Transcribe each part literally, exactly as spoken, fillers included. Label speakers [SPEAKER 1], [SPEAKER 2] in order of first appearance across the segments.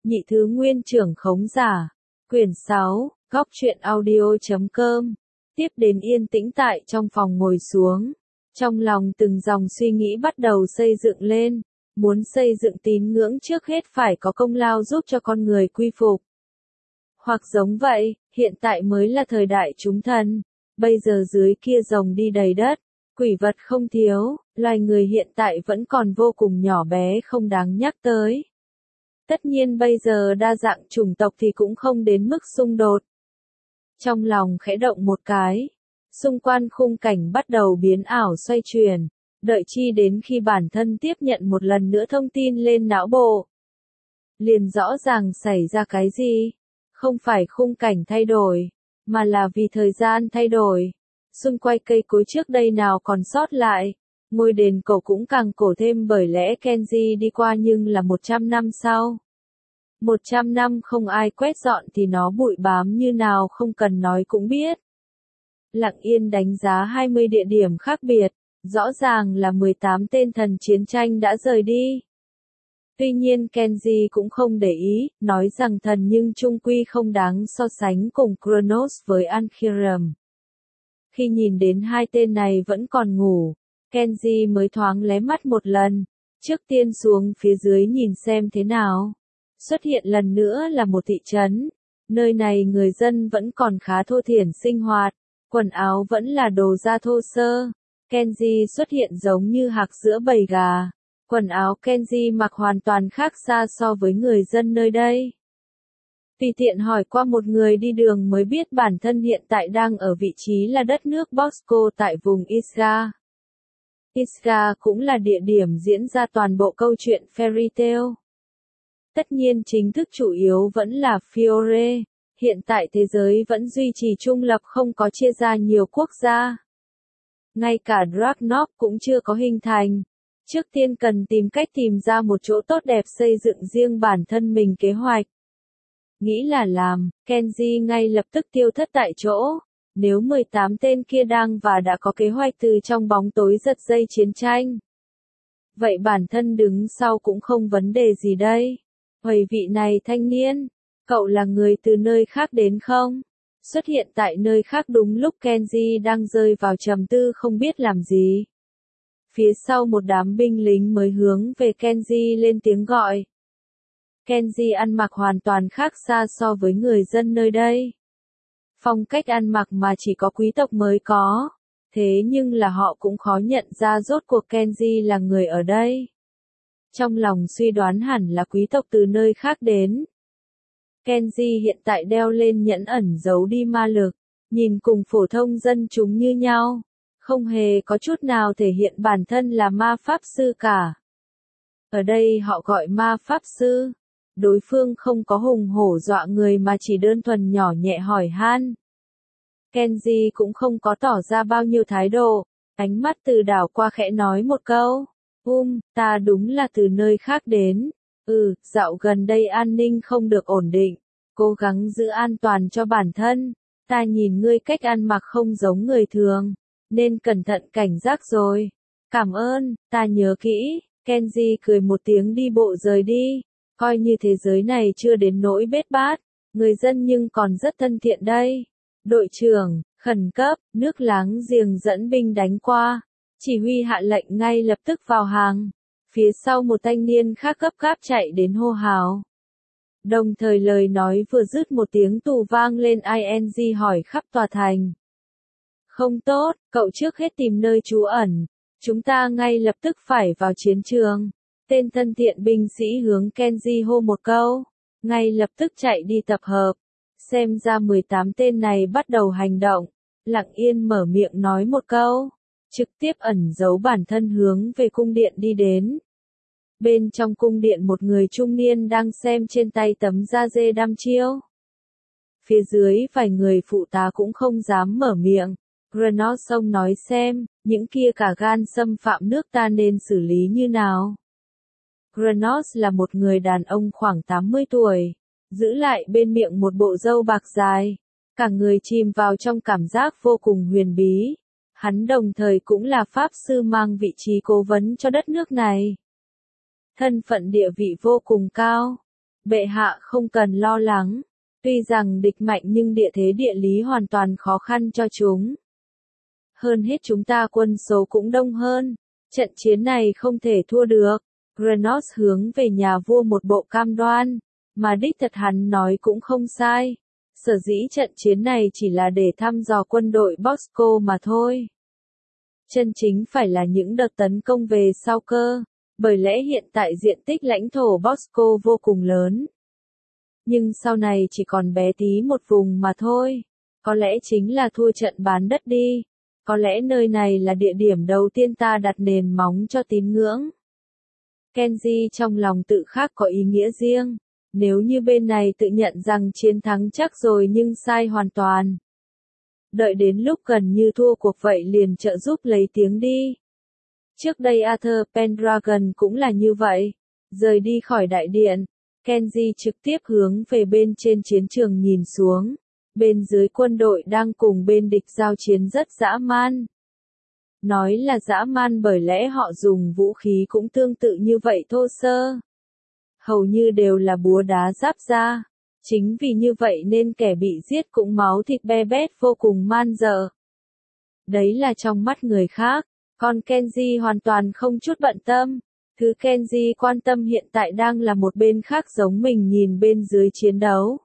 [SPEAKER 1] Nhị thứ nguyên trưởng khống giả. Quyển sáu, góc truyện audio chấm com. Tiếp đến yên tĩnh tại trong phòng ngồi xuống. Trong lòng từng dòng suy nghĩ bắt đầu xây dựng lên. Muốn xây dựng tín ngưỡng trước hết phải có công lao giúp cho con người quy phục. Hoặc giống vậy, hiện tại mới là thời đại chúng thần. Bây giờ dưới kia rồng đi đầy đất. Quỷ vật không thiếu, loài người hiện tại vẫn còn vô cùng nhỏ bé không đáng nhắc tới. Tất nhiên bây giờ đa dạng chủng tộc thì cũng không đến mức xung đột. Trong lòng khẽ động một cái, xung quanh khung cảnh bắt đầu biến ảo xoay chuyển, đợi chi đến khi bản thân tiếp nhận một lần nữa thông tin lên não bộ. Liền rõ ràng xảy ra cái gì? Không phải khung cảnh thay đổi, mà là vì thời gian thay đổi. Xung quanh cây cối trước đây nào còn sót lại, ngôi đền cổ cũng càng cổ thêm bởi lẽ Kenji đi qua nhưng là một trăm năm sau. một trăm năm không ai quét dọn thì nó bụi bám như nào không cần nói cũng biết. Lặng yên đánh giá hai mươi địa điểm khác biệt, rõ ràng là mười tám tên thần chiến tranh đã rời đi. Tuy nhiên Kenji cũng không để ý, nói rằng thần nhưng chung quy không đáng so sánh cùng Kronos với Ankhiram. Khi nhìn đến hai tên này vẫn còn ngủ, Kenji mới thoáng lé mắt một lần, trước tiên xuống phía dưới nhìn xem thế nào. Xuất hiện lần nữa là một thị trấn, nơi này người dân vẫn còn khá thô thiển sinh hoạt, quần áo vẫn là đồ da thô sơ. Kenji xuất hiện giống như hạc giữa bầy gà, quần áo Kenji mặc hoàn toàn khác xa so với người dân nơi đây. Tùy tiện hỏi qua một người đi đường mới biết bản thân hiện tại đang ở vị trí là đất nước Bosco tại vùng Isga. Isga cũng là địa điểm diễn ra toàn bộ câu chuyện Fairy Tail. Tất nhiên chính thức chủ yếu vẫn là Fiore, hiện tại thế giới vẫn duy trì trung lập không có chia ra nhiều quốc gia. Ngay cả Dragnok cũng chưa có hình thành. Trước tiên cần tìm cách tìm ra một chỗ tốt đẹp xây dựng riêng bản thân mình kế hoạch. Nghĩ là làm, Kenji ngay lập tức tiêu thất tại chỗ. Nếu mười tám tên kia đang và đã có kế hoạch từ trong bóng tối giật dây chiến tranh. Vậy bản thân đứng sau cũng không vấn đề gì đây. Vậy vị này thanh niên, cậu là người từ nơi khác đến không? Xuất hiện tại nơi khác đúng lúc Kenji đang rơi vào trầm tư không biết làm gì. Phía sau một đám binh lính mới hướng về Kenji lên tiếng gọi. Kenji ăn mặc hoàn toàn khác xa so với người dân nơi đây. Phong cách ăn mặc mà chỉ có quý tộc mới có. Thế nhưng là họ cũng khó nhận ra rốt cuộc Kenji là người ở đây. Trong lòng suy đoán hẳn là quý tộc từ nơi khác đến. Kenji hiện tại đeo lên nhẫn ẩn giấu đi ma lực, nhìn cùng phổ thông dân chúng như nhau, không hề có chút nào thể hiện bản thân là ma pháp sư cả. Ở đây họ gọi ma pháp sư, đối phương không có hùng hổ dọa người mà chỉ đơn thuần nhỏ nhẹ hỏi han. Kenji cũng không có tỏ ra bao nhiêu thái độ, ánh mắt từ đảo qua khẽ nói một câu. Um, ta đúng là từ nơi khác đến. Ừ, dạo gần đây an ninh không được ổn định. Cố gắng giữ an toàn cho bản thân. Ta nhìn ngươi cách ăn mặc không giống người thường. Nên cẩn thận cảnh giác rồi. Cảm ơn, ta nhớ kỹ. Kenji cười một tiếng đi bộ rời đi. Coi như thế giới này chưa đến nỗi bết bát. Người dân nhưng còn rất thân thiện đây. Đội trưởng, khẩn cấp, nước láng giềng dẫn binh đánh qua. Chỉ huy hạ lệnh ngay lập tức vào hàng. Phía sau một thanh niên khác gấp gáp chạy đến hô hào. Đồng thời lời nói vừa dứt một tiếng tù vang lên ing hỏi khắp tòa thành. Không tốt, cậu trước hết tìm nơi trú ẩn. Chúng ta ngay lập tức phải vào chiến trường. Tên thân thiện binh sĩ hướng Kenji hô một câu. Ngay lập tức chạy đi tập hợp. Xem ra mười tám tên này bắt đầu hành động. Lặng yên mở miệng nói một câu. Trực tiếp ẩn giấu bản thân hướng về cung điện đi đến. Bên trong cung điện một người trung niên đang xem trên tay tấm da dê đăm chiêu. Phía dưới vài người phụ tá cũng không dám mở miệng. Kronos ông nói xem, những kia cả gan xâm phạm nước ta nên xử lý như nào. Kronos là một người đàn ông khoảng tám mươi tuổi, giữ lại bên miệng một bộ râu bạc dài. Cả người chìm vào trong cảm giác vô cùng huyền bí. Hắn đồng thời cũng là pháp sư mang vị trí cố vấn cho đất nước này. Thân phận địa vị vô cùng cao. Bệ hạ không cần lo lắng. Tuy rằng địch mạnh nhưng địa thế địa lý hoàn toàn khó khăn cho chúng. Hơn hết chúng ta quân số cũng đông hơn. Trận chiến này không thể thua được. Granos hướng về nhà vua một bộ cam đoan. Mà đích thật hắn nói cũng không sai. Sở dĩ trận chiến này chỉ là để thăm dò quân đội Bosco mà thôi. Chân chính phải là những đợt tấn công về sau cơ. Bởi lẽ hiện tại diện tích lãnh thổ Bosco vô cùng lớn. Nhưng sau này chỉ còn bé tí một vùng mà thôi. Có lẽ chính là thua trận bán đất đi. Có lẽ nơi này là địa điểm đầu tiên ta đặt nền móng cho tín ngưỡng. Kenji trong lòng tự khắc có ý nghĩa riêng. Nếu như bên này tự nhận rằng chiến thắng chắc rồi nhưng sai hoàn toàn. Đợi đến lúc gần như thua cuộc vậy liền trợ giúp lấy tiếng đi. Trước đây Arthur Pendragon cũng là như vậy. Rời đi khỏi đại điện, Kenji trực tiếp hướng về bên trên chiến trường nhìn xuống. Bên dưới quân đội đang cùng bên địch giao chiến rất dã man. Nói là dã man bởi lẽ họ dùng vũ khí cũng tương tự như vậy thô sơ. Hầu như đều là búa đá giáp da. Chính vì như vậy nên kẻ bị giết cũng máu thịt be bét vô cùng man dợ. Đấy là trong mắt người khác, còn Kenji hoàn toàn không chút bận tâm. Thứ Kenji quan tâm hiện tại đang là một bên khác giống mình nhìn bên dưới chiến đấu.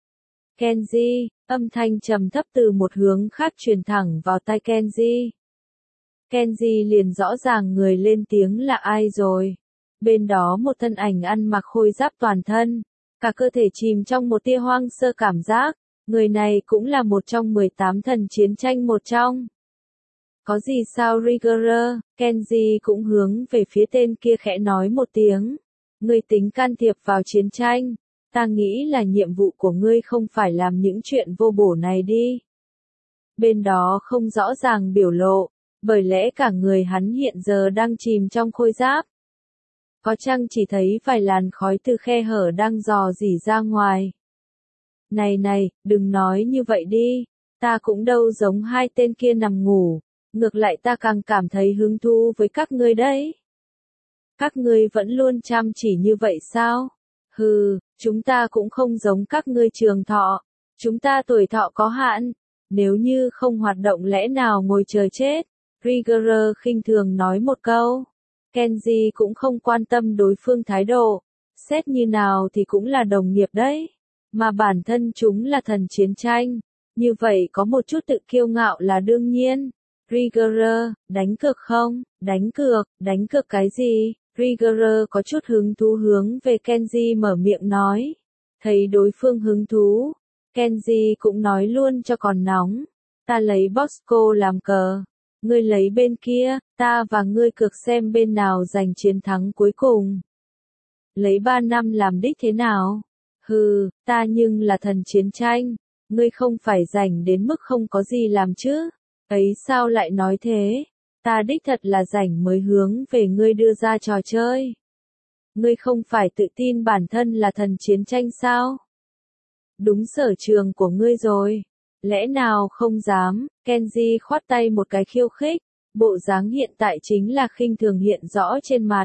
[SPEAKER 1] Kenji, âm thanh trầm thấp từ một hướng khác truyền thẳng vào tai Kenji. Kenji liền rõ ràng người lên tiếng là ai rồi. Bên đó một thân ảnh ăn mặc khôi giáp toàn thân, cả cơ thể chìm trong một tia hoang sơ cảm giác, người này cũng là một trong mười tám thần chiến tranh một trong. Có gì sao Rigger? Kenji cũng hướng về phía tên kia khẽ nói một tiếng. Ngươi tính can thiệp vào chiến tranh, ta nghĩ là nhiệm vụ của ngươi không phải làm những chuyện vô bổ này đi. Bên đó không rõ ràng biểu lộ, bởi lẽ cả người hắn hiện giờ đang chìm trong khôi giáp. Có chăng chỉ thấy vài làn khói từ khe hở đang dò dỉ ra ngoài. Này này, đừng nói như vậy đi, ta cũng đâu giống hai tên kia nằm ngủ, ngược lại ta càng cảm thấy hứng thú với các ngươi đấy. Các ngươi vẫn luôn chăm chỉ như vậy sao? Hừ, chúng ta cũng không giống các ngươi trường thọ, chúng ta tuổi thọ có hạn, nếu như không hoạt động lẽ nào ngồi chờ chết? Rigger khinh thường nói một câu. Kenji cũng không quan tâm đối phương thái độ, xét như nào thì cũng là đồng nghiệp đấy, mà bản thân chúng là thần chiến tranh, như vậy có một chút tự kiêu ngạo là đương nhiên. Rigger, đánh cược không? Đánh cược, đánh cược cái gì? Rigger có chút hứng thú hướng về Kenji mở miệng nói. Thấy đối phương hứng thú, Kenji cũng nói luôn cho còn nóng. Ta lấy Bosco làm cờ. Ngươi lấy bên kia, ta và ngươi cược xem bên nào giành chiến thắng cuối cùng. Lấy ba năm làm đích thế nào? Hừ, ta nhưng là thần chiến tranh, ngươi không phải rảnh đến mức không có gì làm chứ? Ấy sao lại nói thế? Ta đích thật là rảnh mới hướng về ngươi đưa ra trò chơi. Ngươi không phải tự tin bản thân là thần chiến tranh sao? Đúng sở trường của ngươi rồi. Lẽ nào không dám? Kenji khoát tay một cái khiêu khích, bộ dáng hiện tại chính là khinh thường hiện rõ trên mặt.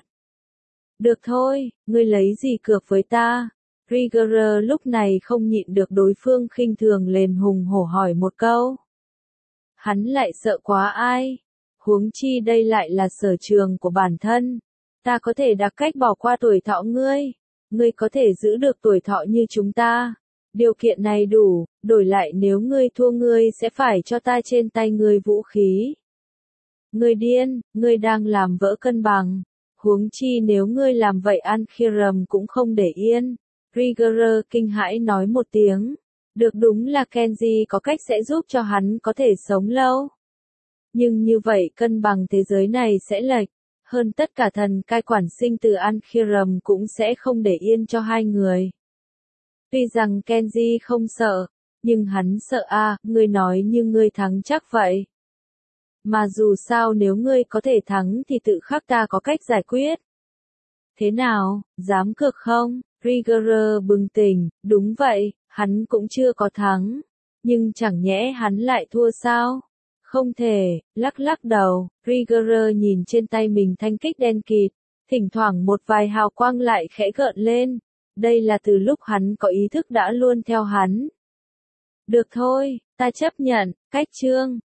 [SPEAKER 1] Được thôi, ngươi lấy gì cược với ta? Rigger lúc này không nhịn được đối phương khinh thường lên hùng hổ hỏi một câu. Hắn lại sợ quá ai? Huống chi đây lại là sở trường của bản thân. Ta có thể đặc cách bỏ qua tuổi thọ ngươi. Ngươi có thể giữ được tuổi thọ như chúng ta. Điều kiện này đủ, đổi lại nếu ngươi thua ngươi sẽ phải cho ta trên tay ngươi vũ khí. Ngươi điên, ngươi đang làm vỡ cân bằng. Huống chi nếu ngươi làm vậy An-Khiram cũng không để yên. Rigger kinh hãi nói một tiếng. Được đúng là Kenji có cách sẽ giúp cho hắn có thể sống lâu. Nhưng như vậy cân bằng thế giới này sẽ lệch. Hơn tất cả thần cai quản sinh từ An-Khiram cũng sẽ không để yên cho hai người. Tuy rằng Kenji không sợ, nhưng hắn sợ a, à, ngươi nói như ngươi thắng chắc vậy. Mà dù sao nếu ngươi có thể thắng thì tự khắc ta có cách giải quyết. Thế nào, dám cược không? Rigger bừng tỉnh, đúng vậy, hắn cũng chưa có thắng. Nhưng chẳng nhẽ hắn lại thua sao? Không thể, lắc lắc đầu, Rigger nhìn trên tay mình thanh kích đen kịt, thỉnh thoảng một vài hào quang lại khẽ gợn lên. Đây là từ lúc hắn có ý thức đã luôn theo hắn. Được thôi, ta chấp nhận, cách chương.